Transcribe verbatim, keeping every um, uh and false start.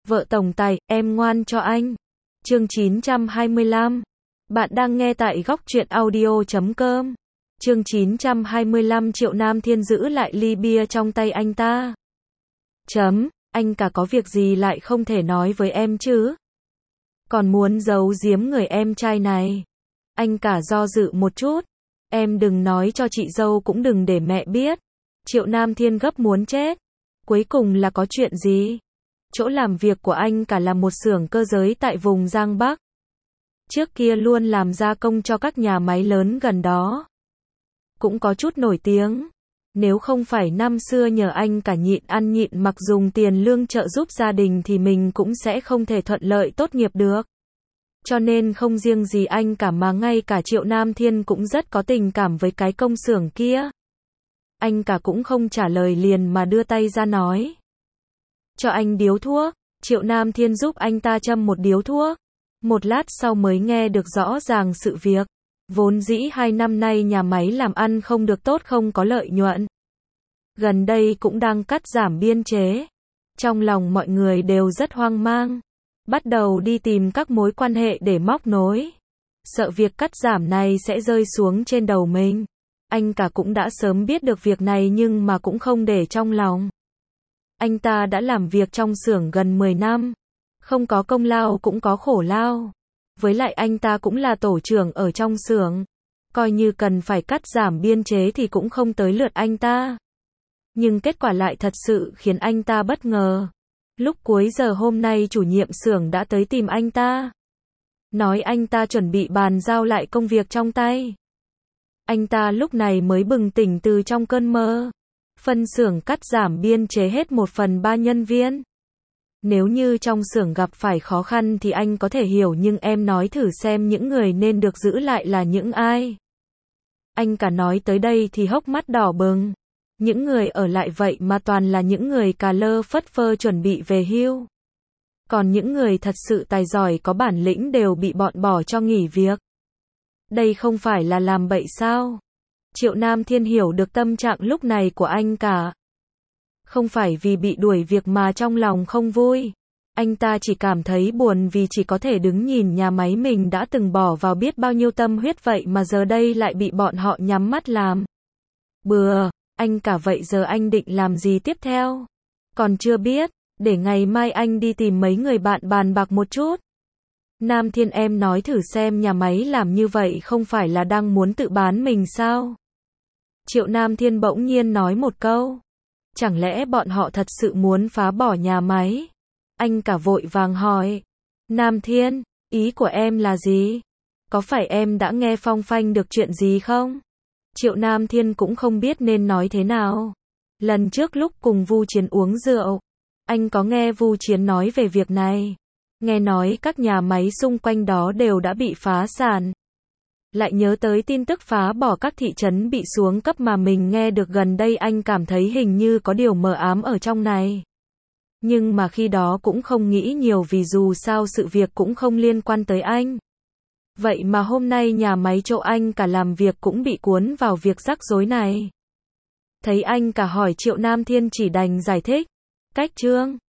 Vợ tổng tài, em ngoan cho anh. Chương chín trăm hai mươi lăm. Bạn đang nghe tại góc truyện audio chấm com. Chương chín trăm hai mươi lăm. Triệu Nam Thiên giữ lại ly bia trong tay anh ta. Chấm, anh cả có việc gì lại không thể nói với em chứ? Còn muốn giấu giếm người em trai này. Anh cả do dự một chút. Em đừng nói cho chị dâu cũng đừng để mẹ biết. Triệu Nam Thiên gấp muốn chết. Cuối cùng là có chuyện gì? Chỗ làm việc của anh cả là một xưởng cơ giới tại vùng Giang Bắc. Trước kia luôn làm gia công cho các nhà máy lớn gần đó. Cũng có chút nổi tiếng. Nếu không phải năm xưa nhờ anh cả nhịn ăn nhịn mặc dùng tiền lương trợ giúp gia đình thì mình cũng sẽ không thể thuận lợi tốt nghiệp được. Cho nên không riêng gì anh cả mà ngay cả Triệu Nam Thiên cũng rất có tình cảm với cái công xưởng kia. Anh cả cũng không trả lời liền mà đưa tay ra nói. Cho anh điếu thuốc. Triệu Nam Thiên giúp anh ta châm một điếu thuốc. Một lát sau mới nghe được rõ ràng sự việc. Vốn dĩ hai năm nay nhà máy làm ăn không được tốt, không có lợi nhuận. Gần đây cũng đang cắt giảm biên chế. Trong lòng mọi người đều rất hoang mang. Bắt đầu đi tìm các mối quan hệ để móc nối. Sợ việc cắt giảm này sẽ rơi xuống trên đầu mình. Anh cả cũng đã sớm biết được việc này nhưng mà cũng không để trong lòng. Anh ta đã làm việc trong xưởng gần mười năm. Không có công lao cũng có khổ lao. Với lại anh ta cũng là tổ trưởng ở trong xưởng. Coi như cần phải cắt giảm biên chế thì cũng không tới lượt anh ta. Nhưng kết quả lại thật sự khiến anh ta bất ngờ. Lúc cuối giờ hôm nay chủ nhiệm xưởng đã tới tìm anh ta. Nói anh ta chuẩn bị bàn giao lại công việc trong tay. Anh ta lúc này mới bừng tỉnh từ trong cơn mơ. Phân xưởng cắt giảm biên chế hết một phần ba nhân viên. Nếu như trong xưởng gặp phải khó khăn thì anh có thể hiểu, nhưng em nói thử xem những người nên được giữ lại là những ai. Anh cả nói tới đây thì hốc mắt đỏ bừng. Những người ở lại vậy mà toàn là những người cà lơ phất phơ chuẩn bị về hưu. Còn những người thật sự tài giỏi có bản lĩnh đều bị bọn bỏ cho nghỉ việc. Đây không phải là làm bậy sao? Triệu Nam Thiên hiểu được tâm trạng lúc này của anh cả. Không phải vì bị đuổi việc mà trong lòng không vui. Anh ta chỉ cảm thấy buồn vì chỉ có thể đứng nhìn nhà máy mình đã từng bỏ vào biết bao nhiêu tâm huyết vậy mà giờ đây lại bị bọn họ nhắm mắt làm. Bừa, anh cả vậy giờ anh định làm gì tiếp theo? Còn chưa biết, để ngày mai anh đi tìm mấy người bạn bàn bạc một chút. Nam Thiên, em nói thử xem, nhà máy làm như vậy không phải là đang muốn tự bán mình sao? Triệu Nam Thiên bỗng nhiên nói một câu. Chẳng lẽ bọn họ thật sự muốn phá bỏ nhà máy? Anh cả vội vàng hỏi. Nam Thiên, ý của em là gì? Có phải em đã nghe phong phanh được chuyện gì không? Triệu Nam Thiên cũng không biết nên nói thế nào. Lần trước lúc cùng Vu Chiến uống rượu, anh có nghe Vu Chiến nói về việc này. Nghe nói các nhà máy xung quanh đó đều đã bị phá sản. Lại nhớ tới tin tức phá bỏ các thị trấn bị xuống cấp mà mình nghe được gần đây, anh cảm thấy hình như có điều mờ ám ở trong này. Nhưng mà khi đó cũng không nghĩ nhiều vì dù sao sự việc cũng không liên quan tới anh. Vậy mà hôm nay nhà máy chỗ anh cả làm việc cũng bị cuốn vào việc rắc rối này. Thấy anh cả hỏi, Triệu Nam Thiên chỉ đành giải thích. Cách Trương,